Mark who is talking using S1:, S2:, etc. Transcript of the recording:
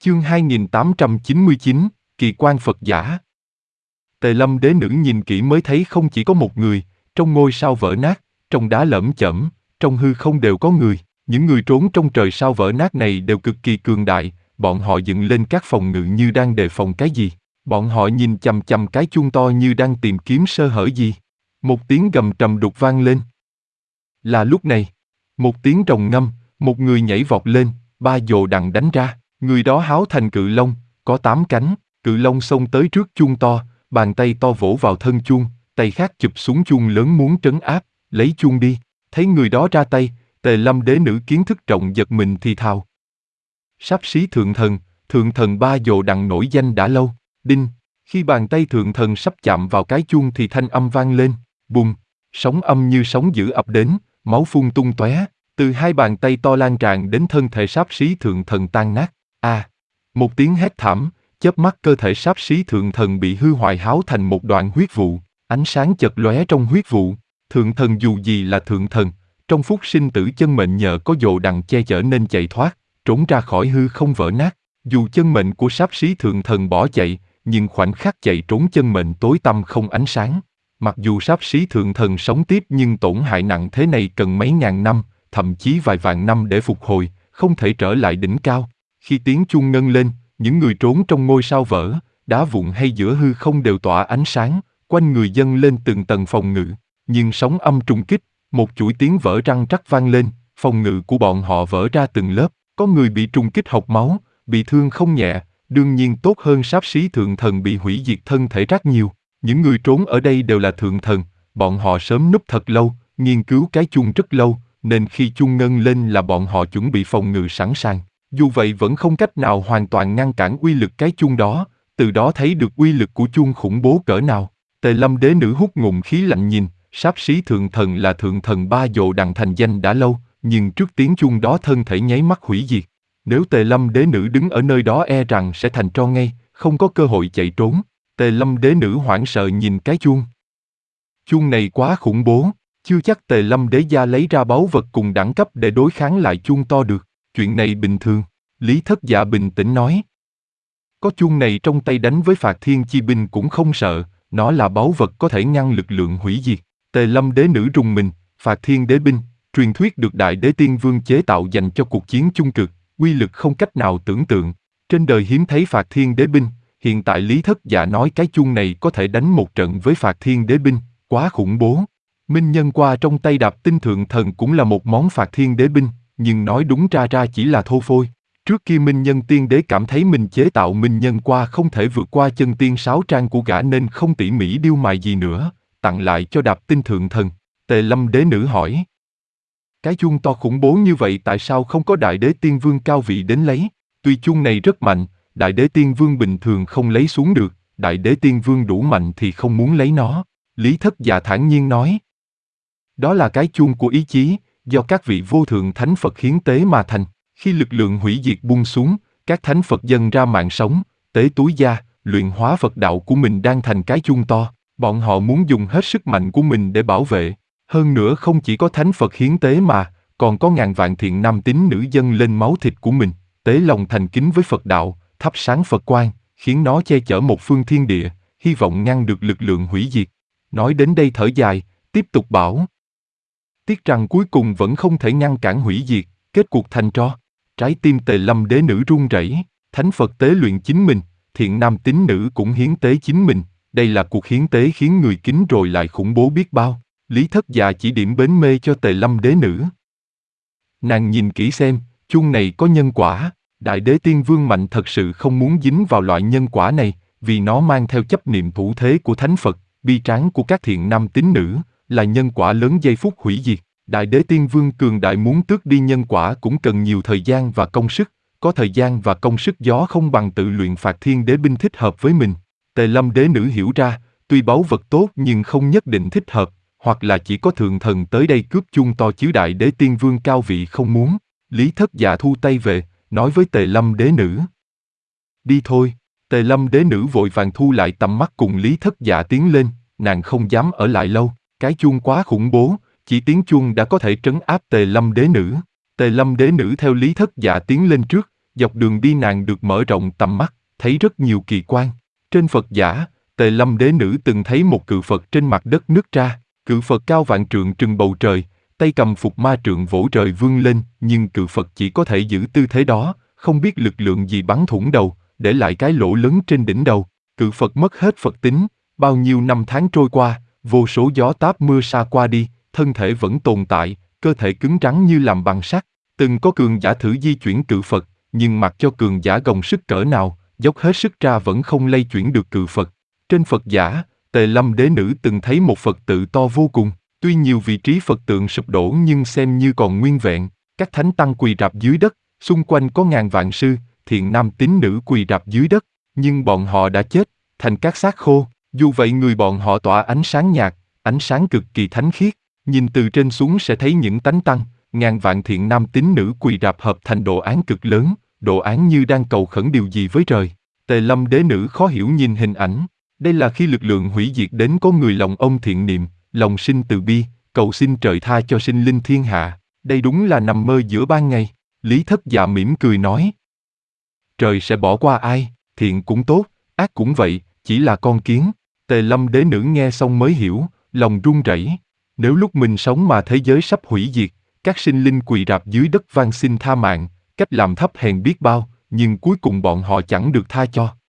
S1: Chương 2899, Kỳ quan Phật giả. Tề Lâm đế nữ nhìn kỹ mới thấy không chỉ có một người, trong ngôi sao vỡ nát, trong đá lởm chởm, trong hư không đều có người. Những người trốn trong trời sao vỡ nát này đều cực kỳ cường đại, bọn họ dựng lên các phòng ngự như đang đề phòng cái gì. Bọn họ nhìn chằm chằm cái chuông to như đang tìm kiếm sơ hở gì. Một tiếng gầm trầm đục vang lên. Là lúc này, một tiếng rồng ngâm, một người nhảy vọt lên, ba dồ đằng đánh ra. Người đó háo thành cự long, có 8 cánh, cự long xông tới trước chuông to, bàn tay to vỗ vào thân chuông, tay khác chụp xuống chuông lớn muốn trấn áp, lấy chuông đi. Thấy người đó ra tay, Tề Lâm đế nữ kiến thức rộng giật mình thì thào. Sáp xí thượng thần ba dồ đằng nổi danh đã lâu. Đinh, khi bàn tay thượng thần sắp chạm vào cái chuông thì thanh âm vang lên, bùm, sóng âm như sóng dữ ập đến, máu phun tung tóe, từ hai bàn tay to lan tràn đến thân thể sáp xí thượng thần tan nát. Một tiếng hét thảm, chớp mắt cơ thể sáp xí thượng thần bị hư hoại háo thành một đoạn huyết vụ, ánh sáng chật lóe trong huyết vụ. Thượng thần dù gì là thượng thần, trong phút sinh tử chân mệnh nhờ có dồ đằng che chở nên chạy thoát, trốn ra khỏi hư không vỡ nát. Dù chân mệnh của sáp xí thượng thần bỏ chạy, nhưng khoảnh khắc chạy trốn chân mệnh tối tăm không ánh sáng. Mặc dù sáp xí thượng thần sống tiếp nhưng tổn hại nặng thế này cần mấy ngàn năm, thậm chí vài vạn năm để phục hồi, không thể trở lại đỉnh cao. Khi tiếng chuông ngân lên, những người trốn trong ngôi sao vỡ, đá vụn hay giữa hư không đều tỏa ánh sáng, quanh người dâng lên từng tầng phòng ngự. Nhưng sóng âm trùng kích, một chuỗi tiếng vỡ răng rắc vang lên, phòng ngự của bọn họ vỡ ra từng lớp, có người bị trùng kích hộc máu, bị thương không nhẹ, đương nhiên tốt hơn sáp xí thượng thần bị hủy diệt thân thể rất nhiều. Những người trốn ở đây đều là thượng thần, bọn họ sớm núp thật lâu, nghiên cứu cái chuông rất lâu, nên khi chuông ngân lên là bọn họ chuẩn bị phòng ngự sẵn sàng. Dù vậy vẫn không cách nào hoàn toàn ngăn cản uy lực cái chuông đó, từ đó thấy được uy lực của chuông khủng bố cỡ nào. Tề Lâm đế nữ hút ngụm khí lạnh nhìn, sáp xí thượng thần là thượng thần ba dồ đằng thành danh đã lâu, nhưng trước tiếng chuông đó thân thể nháy mắt hủy diệt. Nếu Tề Lâm đế nữ đứng ở nơi đó e rằng sẽ thành tro ngay, không có cơ hội chạy trốn. Tề Lâm đế nữ hoảng sợ nhìn cái chuông. Chuông này quá khủng bố, chưa chắc Tề Lâm đế gia lấy ra báu vật cùng đẳng cấp để đối kháng lại chuông to được. Chuyện này bình thường, Lý Thất Dạ bình tĩnh nói. Có chuông này trong tay đánh với Phạt Thiên Chi binh cũng không sợ, nó là báu vật có thể ngăn lực lượng hủy diệt. Tề Lâm đế nữ rùng mình, Phạt Thiên đế binh, truyền thuyết được Đại Đế Tiên Vương chế tạo dành cho cuộc chiến chung cực, uy lực không cách nào tưởng tượng. Trên đời hiếm thấy Phạt Thiên đế binh, hiện tại Lý Thất Dạ nói cái chuông này có thể đánh một trận với Phạt Thiên đế binh, quá khủng bố. Minh Nhân qua trong tay Đạp Tinh thượng thần cũng là một món Phạt Thiên đế binh, nhưng nói đúng ra chỉ là thô phôi. Trước kia Minh Nhân tiên đế cảm thấy mình chế tạo Minh Nhân qua không thể vượt qua chân tiên 6 trang của gã nên không tỉ mỉ điêu mài gì nữa, tặng lại cho Đạp Tinh thượng thần. Tề Lâm đế nữ hỏi. Cái chuông to khủng bố như vậy tại sao không có Đại Đế Tiên Vương cao vị đến lấy? Tuy chuông này rất mạnh, Đại Đế Tiên Vương bình thường không lấy xuống được, Đại Đế Tiên Vương đủ mạnh thì không muốn lấy nó. Lý Thất Dạ thản nhiên nói. Đó là cái chuông của ý chí, do các vị vô thượng thánh Phật hiến tế mà thành. Khi lực lượng hủy diệt buông xuống, các thánh Phật dâng ra mạng sống, tế túi da, luyện hóa Phật đạo của mình đang thành cái chuông to. Bọn họ muốn dùng hết sức mạnh của mình để bảo vệ. Hơn nữa không chỉ có thánh Phật hiến tế mà, còn có ngàn vạn thiện nam tín nữ dâng lên máu thịt của mình, tế lòng thành kính với Phật đạo, thắp sáng Phật quang, khiến nó che chở một phương thiên địa, hy vọng ngăn được lực lượng hủy diệt. Nói đến đây thở dài, tiếp tục bảo. Tiếc rằng cuối cùng vẫn không thể ngăn cản hủy diệt, kết cuộc thành tro. Trái tim Tề Lâm đế nữ run rẩy, thánh Phật tế luyện chính mình, thiện nam tín nữ cũng hiến tế chính mình, đây là cuộc hiến tế khiến người kính rồi lại khủng bố biết bao. Lý Thất Dạ chỉ điểm bến mê cho Tề Lâm đế nữ. Nàng nhìn kỹ xem, chuông này có nhân quả, Đại Đế Tiên Vương mạnh thật sự không muốn dính vào loại nhân quả này, vì nó mang theo chấp niệm thủ thế của thánh Phật, bi tráng của các thiện nam tín nữ, là nhân quả lớn giây phút hủy diệt. Đại Đế Tiên Vương cường đại muốn tước đi nhân quả cũng cần nhiều thời gian và công sức, có thời gian và công sức gió không bằng tự luyện Phạt Thiên đế binh thích hợp với mình. Tề Lâm đế nữ hiểu ra, tuy báu vật tốt nhưng không nhất định thích hợp, hoặc là chỉ có thượng thần tới đây cướp chuông to chứ Đại Đế Tiên Vương cao vị không muốn. Lý Thất Dạ thu tay về, nói với Tề Lâm đế nữ. Đi thôi. Tề Lâm đế nữ vội vàng thu lại tầm mắt cùng Lý Thất Dạ tiến lên, nàng không dám ở lại lâu, cái chuông quá khủng bố, chỉ tiếng chuông đã có thể trấn áp Tề Lâm đế nữ. Tề Lâm đế nữ theo Lý Thất Dạ tiến lên trước, Dọc đường đi nàng được mở rộng tầm mắt, thấy rất nhiều kỳ quan. Trên Phật giả, Tề Lâm đế nữ từng thấy một cự Phật trên mặt đất nứt ra. Cự Phật cao vạn trượng trừng bầu trời, tay cầm phục ma trượng vỗ trời vươn lên, nhưng cự Phật chỉ có thể giữ tư thế đó, không biết lực lượng gì bắn thủng đầu, để lại cái lỗ lớn trên đỉnh đầu. Cự Phật mất hết Phật tính, bao nhiêu năm tháng trôi qua, vô số gió táp mưa sa qua đi, thân thể vẫn tồn tại, cơ thể cứng rắn như làm bằng sắt. Từng có cường giả thử di chuyển cự Phật, nhưng mặc cho cường giả gồng sức cỡ nào, dốc hết sức ra vẫn không lay chuyển được cự Phật. Trên Phật giả, Tề Lâm đế nữ từng thấy một Phật tự to vô cùng, tuy nhiều vị trí Phật tượng sụp đổ nhưng xem như còn nguyên vẹn. Các thánh tăng quỳ rạp dưới đất, xung quanh có ngàn vạn sư, thiện nam tín nữ quỳ rạp dưới đất, nhưng bọn họ đã chết, thành các xác khô. Dù vậy người bọn họ tỏa ánh sáng nhạt, ánh sáng cực kỳ thánh khiết. Nhìn từ trên xuống sẽ thấy những tánh tăng, ngàn vạn thiện nam tín nữ quỳ rạp hợp thành đồ án cực lớn, đồ án như đang cầu khẩn điều gì với trời. Tề Lâm đế nữ khó hiểu nhìn hình ảnh. Đây là khi lực lượng hủy diệt đến có người lòng ông thiện niệm, lòng sinh từ bi, cầu xin trời tha cho sinh linh thiên hạ. Đây đúng là nằm mơ giữa ban ngày. Lý Thất Dạ mỉm cười nói. Trời sẽ bỏ qua ai, thiện cũng tốt, ác cũng vậy, chỉ là con kiến. Tề Lâm đế nữ nghe xong mới hiểu, lòng run rẩy. Nếu lúc mình sống mà thế giới sắp hủy diệt, các sinh linh quỳ rạp dưới đất van xin tha mạng, cách làm thấp hèn biết bao, nhưng cuối cùng bọn họ chẳng được tha cho.